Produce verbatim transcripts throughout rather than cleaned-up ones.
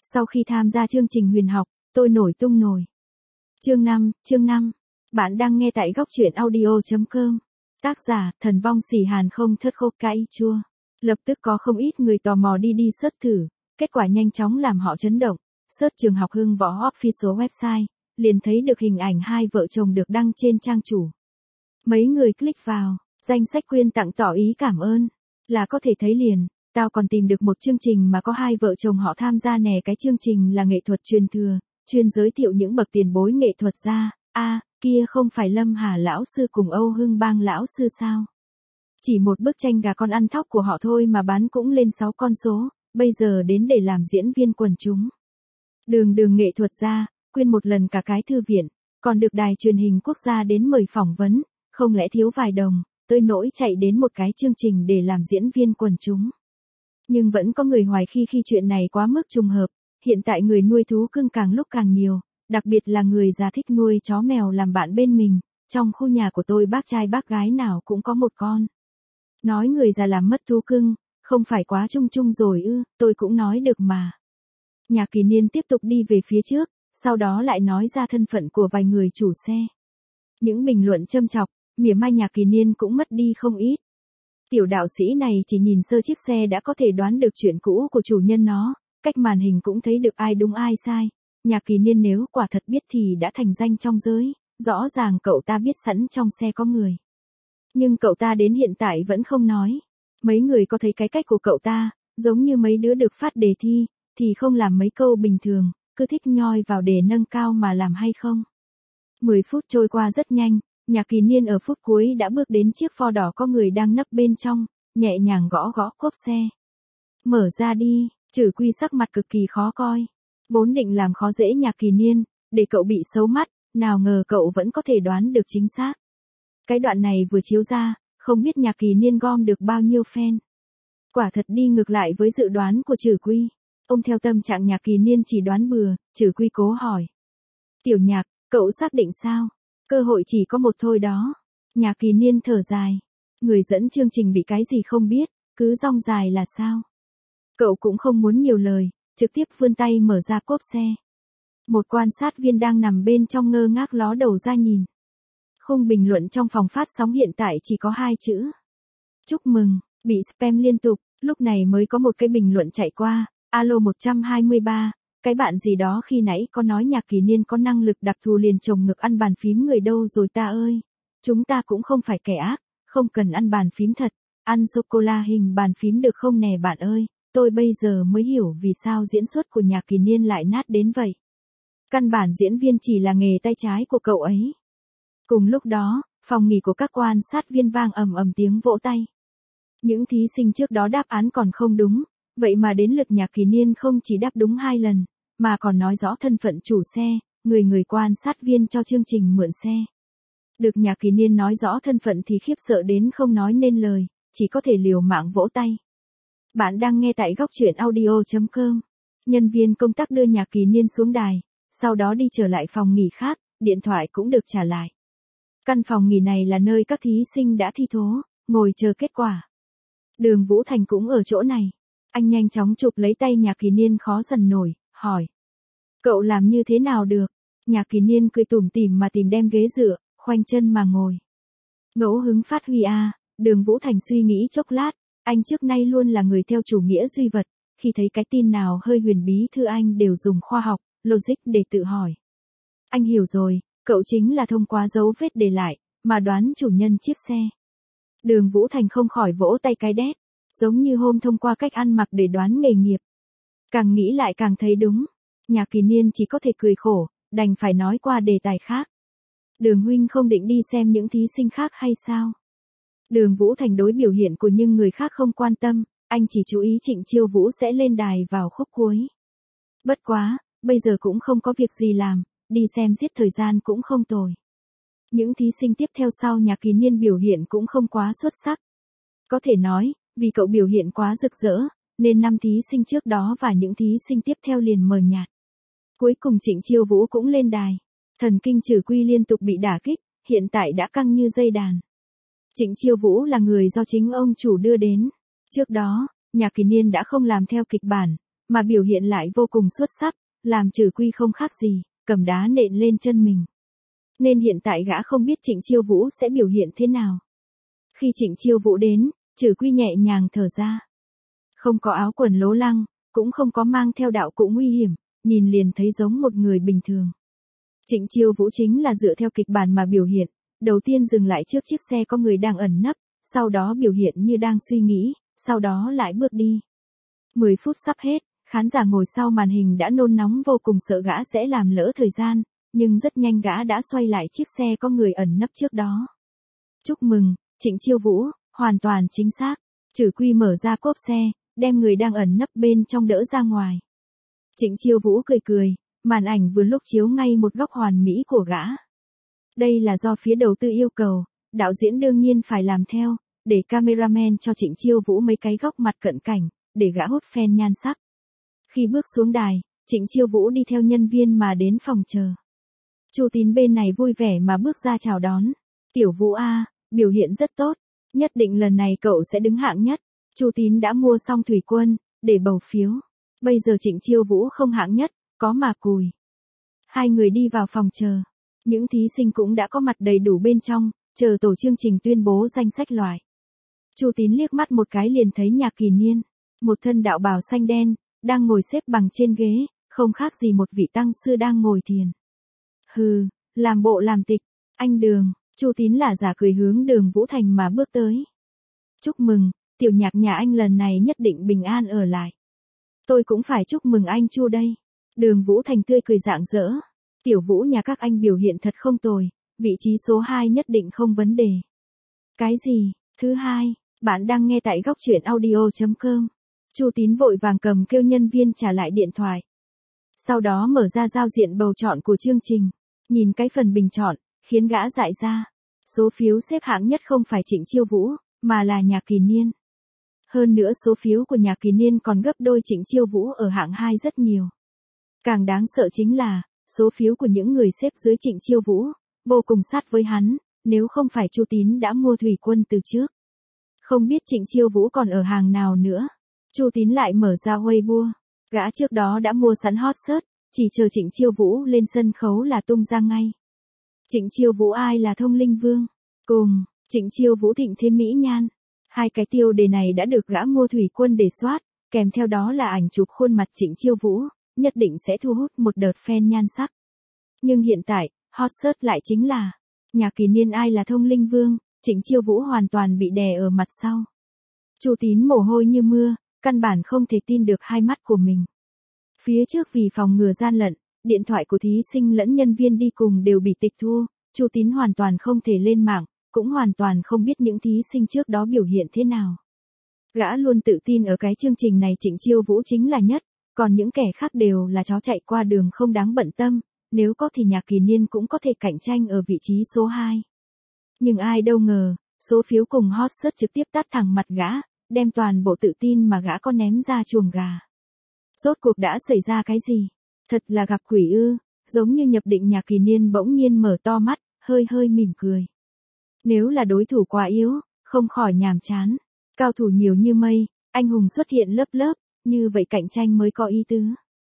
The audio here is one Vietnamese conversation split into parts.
Sau khi tham gia chương trình huyền học, tôi nổi tung nổi. Chương năm, chương năm. Bạn đang nghe tại góc truyện audio chấm com. Tác giả, Thần Vong Xỉ Hàn không thất khô cay chua. Lập tức có không ít người tò mò đi đi search thử, kết quả nhanh chóng làm họ chấn động. Search trường học Hưng Võ official website, liền thấy được hình ảnh hai vợ chồng được đăng trên trang chủ. Mấy người click vào, danh sách quyên tặng tỏ ý cảm ơn, là có thể thấy liền. Tao còn tìm được một chương trình mà có hai vợ chồng họ tham gia nè, cái chương trình là nghệ thuật truyền thừa, chuyên giới thiệu những bậc tiền bối nghệ thuật ra. A, à, kia không phải Lâm Hà lão sư cùng Âu Hưng Bang lão sư sao? Chỉ một bức tranh gà con ăn thóc của họ thôi mà bán cũng lên sáu con số, bây giờ đến để làm diễn viên quần chúng. Đường đường nghệ thuật ra, quyên một lần cả cái thư viện, còn được đài truyền hình quốc gia đến mời phỏng vấn, không lẽ thiếu vài đồng, tới nỗi chạy đến một cái chương trình để làm diễn viên quần chúng. Nhưng vẫn có người hoài khi khi chuyện này quá mức trùng hợp, hiện tại người nuôi thú cưng càng lúc càng nhiều, đặc biệt là người già thích nuôi chó mèo làm bạn bên mình, trong khu nhà của tôi bác trai bác gái nào cũng có một con. Nói người già làm mất thú cưng, không phải quá chung chung rồi ư, tôi cũng nói được mà. Nhà Kỳ Niên tiếp tục đi về phía trước, sau đó lại nói ra thân phận của vài người chủ xe. Những bình luận châm chọc, mỉa mai Nhà Kỳ Niên cũng mất đi không ít. Tiểu đạo sĩ này chỉ nhìn sơ chiếc xe đã có thể đoán được chuyện cũ của chủ nhân nó, cách màn hình cũng thấy được ai đúng ai sai. Nhà Kỳ Niên nếu quả thật biết thì đã thành danh trong giới, rõ ràng cậu ta biết sẵn trong xe có người. Nhưng cậu ta đến hiện tại vẫn không nói. Mấy người có thấy cái cách của cậu ta, giống như mấy đứa được phát đề thi, thì không làm mấy câu bình thường, cứ thích nhoi vào để nâng cao mà làm hay không? mười phút trôi qua rất nhanh, Nhà Kỳ Niên ở phút cuối đã bước đến chiếc Ford đỏ có người đang nấp bên trong, nhẹ nhàng gõ gõ cốp xe. Mở ra đi, Trử Quy sắc mặt cực kỳ khó coi. Vốn định làm khó dễ Nhà Kỳ Niên, để cậu bị xấu mắt, nào ngờ cậu vẫn có thể đoán được chính xác. Cái đoạn này vừa chiếu ra, không biết Nhà Kỳ Niên gom được bao nhiêu fan. Quả thật đi ngược lại với dự đoán của Trử Quy. Ông theo tâm trạng Nhà Kỳ Niên chỉ đoán bừa, Trử Quy cố hỏi. Tiểu Nhạc, cậu xác định sao? Cơ hội chỉ có một thôi đó. Nhà Kỳ Niên thở dài. Người dẫn chương trình bị cái gì không biết, cứ rong dài là sao? Cậu cũng không muốn nhiều lời, trực tiếp vươn tay mở ra cốp xe. Một quan sát viên đang nằm bên trong ngơ ngác ló đầu ra nhìn. Khung bình luận trong phòng phát sóng hiện tại chỉ có hai chữ. Chúc mừng, bị spam liên tục, lúc này mới có một cái bình luận chạy qua. Alo một trăm hai mươi ba, cái bạn gì đó khi nãy có nói Nhà Kỳ Niên có năng lực đặc thù liền chồng ngực ăn bàn phím người đâu rồi ta ơi. Chúng ta cũng không phải kẻ ác, không cần ăn bàn phím thật, ăn sô-cô-la hình bàn phím được không nè bạn ơi, tôi bây giờ mới hiểu vì sao diễn xuất của Nhà Kỳ Niên lại nát đến vậy. Căn bản diễn viên chỉ là nghề tay trái của cậu ấy. Cùng lúc đó, phòng nghỉ của các quan sát viên vang ầm ầm tiếng vỗ tay. Những thí sinh trước đó đáp án còn không đúng, vậy mà đến lượt Nhà Kỳ Niên không chỉ đáp đúng hai lần, mà còn nói rõ thân phận chủ xe, người người quan sát viên cho chương trình mượn xe. Được Nhà Kỳ Niên nói rõ thân phận thì khiếp sợ đến không nói nên lời, chỉ có thể liều mạng vỗ tay. Bạn đang nghe tại góc truyện audio chấm com. Nhân viên công tác đưa Nhà Kỳ Niên xuống đài, sau đó đi trở lại phòng nghỉ khác, điện thoại cũng được trả lại. Căn phòng nghỉ này là nơi các thí sinh đã thi thố, ngồi chờ kết quả. Đường Vũ Thành cũng ở chỗ này. Anh nhanh chóng chụp lấy tay Nhà Kỳ Niên khó dần nổi, hỏi. Cậu làm như thế nào được? Nhà Kỳ Niên cười tủm tỉm mà tìm đem ghế dựa, khoanh chân mà ngồi. Ngẫu hứng phát huy a. Đường Vũ Thành suy nghĩ chốc lát, anh trước nay luôn là người theo chủ nghĩa duy vật, khi thấy cái tin nào hơi huyền bí thư anh đều dùng khoa học, logic để tự hỏi. Anh hiểu rồi, cậu chính là thông qua dấu vết để lại, mà đoán chủ nhân chiếc xe. Đường Vũ Thành không khỏi vỗ tay cái đét, giống như hôm thông qua cách ăn mặc để đoán nghề nghiệp. Càng nghĩ lại càng thấy đúng, Nhà Kỳ Niên chỉ có thể cười khổ, đành phải nói qua đề tài khác. Đường huynh không định đi xem những thí sinh khác hay sao? Đường Vũ Thành đối biểu hiện của những người khác không quan tâm, anh chỉ chú ý Trịnh Chiêu Vũ sẽ lên đài vào khúc cuối. Bất quá, bây giờ cũng không có việc gì làm, đi xem giết thời gian cũng không tồi. Những thí sinh tiếp theo sau Nhà Kỳ Niên biểu hiện cũng không quá xuất sắc. Có thể nói, vì cậu biểu hiện quá rực rỡ, nên năm thí sinh trước đó và những thí sinh tiếp theo liền mờ nhạt. Cuối cùng Trịnh Chiêu Vũ cũng lên đài. Thần kinh Trử Quy liên tục bị đả kích, hiện tại đã căng như dây đàn. Trịnh Chiêu Vũ là người do chính ông chủ đưa đến. Trước đó, Nhà Kỳ Niên đã không làm theo kịch bản, mà biểu hiện lại vô cùng xuất sắc, làm Trử Quy không khác gì, cầm đá nện lên chân mình. Nên hiện tại gã không biết Trịnh Chiêu Vũ sẽ biểu hiện thế nào. Khi Trịnh Chiêu Vũ đến, Trử Quy nhẹ nhàng thở ra. Không có áo quần lố lăng, cũng không có mang theo đạo cụ nguy hiểm, nhìn liền thấy giống một người bình thường. Trịnh Chiêu Vũ chính là dựa theo kịch bản mà biểu hiện, đầu tiên dừng lại trước chiếc xe có người đang ẩn nấp, sau đó biểu hiện như đang suy nghĩ, sau đó lại bước đi. mười phút sắp hết, khán giả ngồi sau màn hình đã nôn nóng vô cùng sợ gã sẽ làm lỡ thời gian, nhưng rất nhanh gã đã xoay lại chiếc xe có người ẩn nấp trước đó. Chúc mừng, Trịnh Chiêu Vũ, hoàn toàn chính xác. Trử Quy mở ra cốp xe, đem người đang ẩn nấp bên trong đỡ ra ngoài. Trịnh Chiêu Vũ cười cười, màn ảnh vừa lúc chiếu ngay một góc hoàn mỹ của gã. Đây là do phía đầu tư yêu cầu, đạo diễn đương nhiên phải làm theo, để cameraman cho Trịnh Chiêu Vũ mấy cái góc mặt cận cảnh, để gã hút fan nhan sắc. Khi bước xuống đài, Trịnh Chiêu Vũ đi theo nhân viên mà đến phòng chờ. Chu Tín bên này vui vẻ mà bước ra chào đón. Tiểu Vũ a, biểu hiện rất tốt, nhất định lần này cậu sẽ đứng hạng nhất. Chu Tín đã mua xong thủy quân, để bầu phiếu. Bây giờ Trịnh Chiêu Vũ không hạng nhất, có mà cùi. Hai người đi vào phòng chờ. Những thí sinh cũng đã có mặt đầy đủ bên trong, chờ tổ chương trình tuyên bố danh sách loại. Chu Tín liếc mắt một cái liền thấy Nhạc Kỳ Niên, một thân đạo bào xanh đen, đang ngồi xếp bằng trên ghế, không khác gì một vị tăng sư đang ngồi thiền. Hừ, làm bộ làm tịch, anh Đường, Chu Tín là giả cười hướng Đường Vũ Thành mà bước tới. Chúc mừng, tiểu Nhạc nhà anh lần này nhất định bình an ở lại. Tôi cũng phải chúc mừng anh Chu đây. Đường Vũ Thành tươi cười rạng rỡ. Tiểu Vũ nhà các anh biểu hiện thật không tồi, vị trí số hai nhất định không vấn đề. Cái gì? Thứ hai, bạn đang nghe tại góc truyện audio chấm com. Chu Tín vội vàng cầm kêu nhân viên trả lại điện thoại. Sau đó mở ra giao diện bầu chọn của chương trình, nhìn cái phần bình chọn, khiến gã dại ra. Số phiếu xếp hạng nhất không phải Trịnh Chiêu Vũ, mà là Nhạc Kỳ Niên. Hơn nữa số phiếu của Nhạc Kỳ Niên còn gấp đôi Trịnh Chiêu Vũ ở hạng hai rất nhiều. Càng đáng sợ chính là, số phiếu của những người xếp dưới Trịnh Chiêu Vũ, vô cùng sát với hắn, nếu không phải Chu Tín đã mua thủy quân từ trước. Không biết Trịnh Chiêu Vũ còn ở hàng nào nữa. Chu Tín lại mở ra Weibo, gã trước đó đã mua sẵn hot search, chỉ chờ Trịnh Chiêu Vũ lên sân khấu là tung ra ngay. Trịnh Chiêu Vũ ai là Thông Linh Vương, cùng, Trịnh Chiêu Vũ thịnh thế mỹ nhan. Hai cái tiêu đề này đã được gã mua thủy quân để soát, kèm theo đó là ảnh chụp khuôn mặt Trịnh Chiêu Vũ, nhất định sẽ thu hút một đợt fan nhan sắc. Nhưng hiện tại, hot search lại chính là Nhạc Kỳ Niên ai là Thông Linh Vương, Trịnh Chiêu Vũ hoàn toàn bị đè ở mặt sau. Chu Tín mồ hôi như mưa, căn bản không thể tin được hai mắt của mình. Phía trước vì phòng ngừa gian lận, điện thoại của thí sinh lẫn nhân viên đi cùng đều bị tịch thu, Chu Tín hoàn toàn không thể lên mạng, cũng hoàn toàn không biết những thí sinh trước đó biểu hiện thế nào. Gã luôn tự tin ở cái chương trình này Trịnh Chiêu Vũ chính là nhất, còn những kẻ khác đều là chó chạy qua đường không đáng bận tâm, nếu có thì Nhạc Kỳ Niên cũng có thể cạnh tranh ở vị trí số hai. Nhưng ai đâu ngờ, số phiếu cùng hot search trực tiếp tát thẳng mặt gã, đem toàn bộ tự tin mà gã có ném ra chuồng gà. Rốt cuộc đã xảy ra cái gì? Thật là gặp quỷ ư, giống như nhập định. Nhạc Kỳ Niên bỗng nhiên mở to mắt, hơi hơi mỉm cười. Nếu là đối thủ quá yếu, không khỏi nhàm chán. Cao thủ nhiều như mây, anh hùng xuất hiện lớp lớp, như vậy cạnh tranh mới có ý tứ.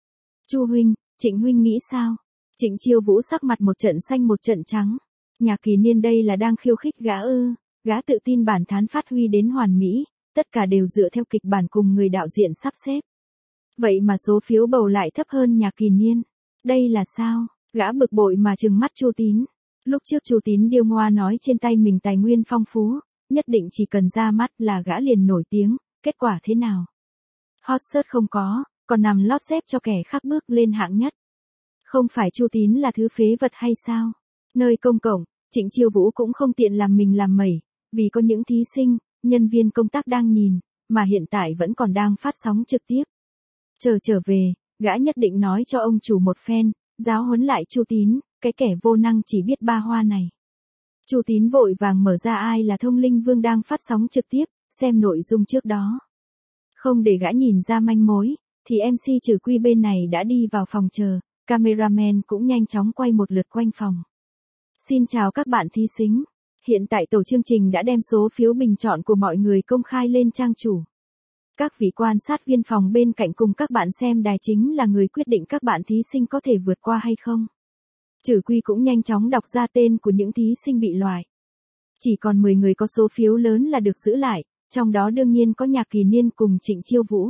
Chu huynh, Trịnh huynh nghĩ sao? Trịnh Chiêu Vũ sắc mặt một trận xanh một trận trắng. Nhạc Kỳ Niên đây là đang khiêu khích gã ư? Gã tự tin bản thán phát huy đến hoàn mỹ, tất cả đều dựa theo kịch bản cùng người đạo diễn sắp xếp. Vậy mà số phiếu bầu lại thấp hơn Nhạc Kỳ Niên. Đây là sao? Gã bực bội mà trừng mắt Chu Tín. Lúc trước Chu Tín điêu ngoa nói trên tay mình tài nguyên phong phú, nhất định chỉ cần ra mắt là gã liền nổi tiếng, kết quả thế nào? Hot search không có, còn nằm lót xếp cho kẻ khác bước lên hạng nhất. Không phải Chu Tín là thứ phế vật hay sao? Nơi công cộng, Trịnh Chiêu Vũ cũng không tiện làm mình làm mẩy, vì có những thí sinh, nhân viên công tác đang nhìn, mà hiện tại vẫn còn đang phát sóng trực tiếp. Chờ trở về, gã nhất định nói cho ông chủ một phen, giáo huấn lại Chu Tín, cái kẻ vô năng chỉ biết ba hoa này. Chu Tín vội vàng mở ra ai là Thông Linh Vương đang phát sóng trực tiếp, xem nội dung trước đó. Không để gã nhìn ra manh mối, thì em xê Trử Quy bên này đã đi vào phòng chờ, cameraman cũng nhanh chóng quay một lượt quanh phòng. Xin chào các bạn thí sinh. Hiện tại tổ chương trình đã đem số phiếu bình chọn của mọi người công khai lên trang chủ. Các vị quan sát viên phòng bên cạnh cùng các bạn xem đài chính là người quyết định các bạn thí sinh có thể vượt qua hay không. Chử Quy cũng nhanh chóng đọc ra tên của những thí sinh bị loại. Chỉ còn mười người có số phiếu lớn là được giữ lại, trong đó đương nhiên có Nhạc Kỳ Niên cùng Trịnh Chiêu Vũ.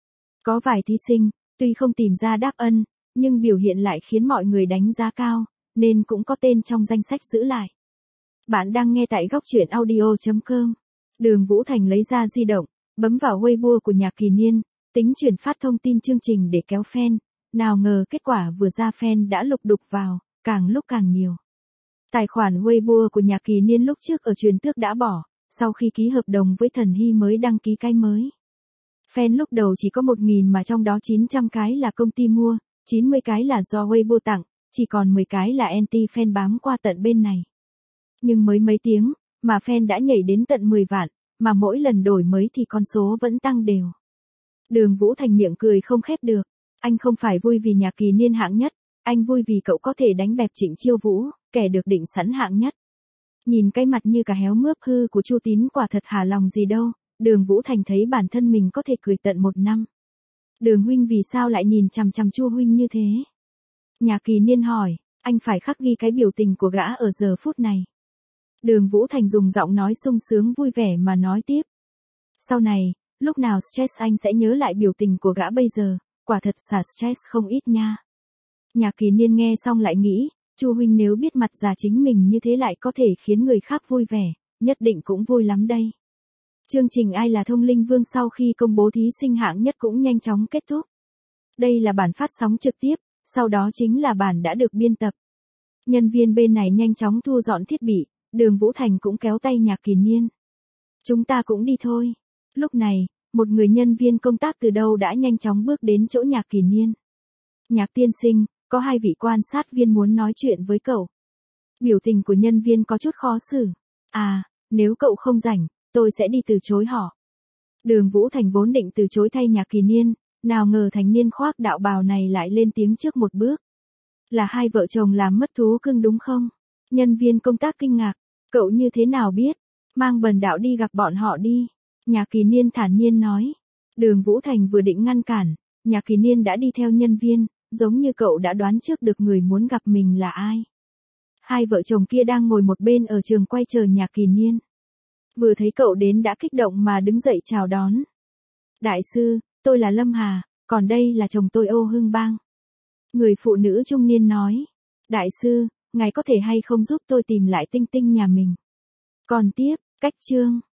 Có vài thí sinh, tuy không tìm ra đáp ân, nhưng biểu hiện lại khiến mọi người đánh giá cao, nên cũng có tên trong danh sách giữ lại. Bạn đang nghe tại góc truyện audio chấm com. Đường Vũ Thành lấy ra di động, bấm vào Weibo của Nhạc Kỳ Niên, tính chuyển phát thông tin chương trình để kéo fan. Nào ngờ kết quả vừa ra fan đã lục đục vào, càng lúc càng nhiều. Tài khoản Weibo của Nhạc Kỳ Niên lúc trước ở Truyền Tước đã bỏ, sau khi ký hợp đồng với Thần Hy mới đăng ký cái mới. Fan lúc đầu chỉ có một nghìn mà trong đó chín trăm cái là công ty mua, chín mươi cái là do Weibo tặng, chỉ còn mười cái là anti-fan bám qua tận bên này. Nhưng mới mấy tiếng, mà fan đã nhảy đến tận mười vạn, mà mỗi lần đổi mới thì con số vẫn tăng đều. Đường Vũ Thành miệng cười không khép được, anh không phải vui vì Nhạc Kỳ Niên hạng nhất, anh vui vì cậu có thể đánh bẹp Trịnh Chiêu Vũ, kẻ được định sẵn hạng nhất. Nhìn cái mặt như cả héo mướp hư của Chu Tín quả thật hả lòng gì đâu, Đường Vũ Thành thấy bản thân mình có thể cười tận một năm. Đường huynh vì sao lại nhìn chằm chằm Chu huynh như thế? Nhạc Kỳ Niên hỏi, anh phải khắc ghi cái biểu tình của gã ở giờ phút này. Đường Vũ Thành dùng giọng nói sung sướng vui vẻ mà nói tiếp. Sau này, lúc nào stress anh sẽ nhớ lại biểu tình của gã bây giờ, quả thật xả stress không ít nha. Nhạc Kỳ Niên nghe xong lại nghĩ, Chu huynh nếu biết mặt già chính mình như thế lại có thể khiến người khác vui vẻ, nhất định cũng vui lắm đây. Chương trình Ai là Thông Linh Vương sau khi công bố thí sinh hạng nhất cũng nhanh chóng kết thúc. Đây là bản phát sóng trực tiếp, sau đó chính là bản đã được biên tập. Nhân viên bên này nhanh chóng thu dọn thiết bị, Đường Vũ Thành cũng kéo tay Nhạc Kỳ Niên. Chúng ta cũng đi thôi. Lúc này, một người nhân viên công tác từ đâu đã nhanh chóng bước đến chỗ Nhạc Kỳ Niên. Nhạc tiên sinh, có hai vị quan sát viên muốn nói chuyện với cậu. Biểu tình của nhân viên có chút khó xử. À, nếu cậu không rảnh, tôi sẽ đi từ chối họ. Đường Vũ Thành vốn định từ chối thay Nhạc Kỳ Niên, nào ngờ thanh niên khoác đạo bào này lại lên tiếng trước một bước. Là hai vợ chồng làm mất thú cưng đúng không? Nhân viên công tác kinh ngạc, cậu như thế nào biết? Mang Bần Đạo đi gặp bọn họ đi. Nhạc Kỳ Niên thản nhiên nói. Đường Vũ Thành vừa định ngăn cản, Nhạc Kỳ Niên đã đi theo nhân viên, giống như cậu đã đoán trước được người muốn gặp mình là ai. Hai vợ chồng kia đang ngồi một bên ở trường quay chờ Nhạc Kỳ Niên. Vừa thấy cậu đến đã kích động mà đứng dậy chào đón. Đại sư, tôi là Lâm Hà, còn đây là chồng tôi Âu Hưng Bang. Người phụ nữ trung niên nói. Đại sư, ngài có thể hay không giúp tôi tìm lại Tinh Tinh nhà mình? Còn tiếp, cách chương.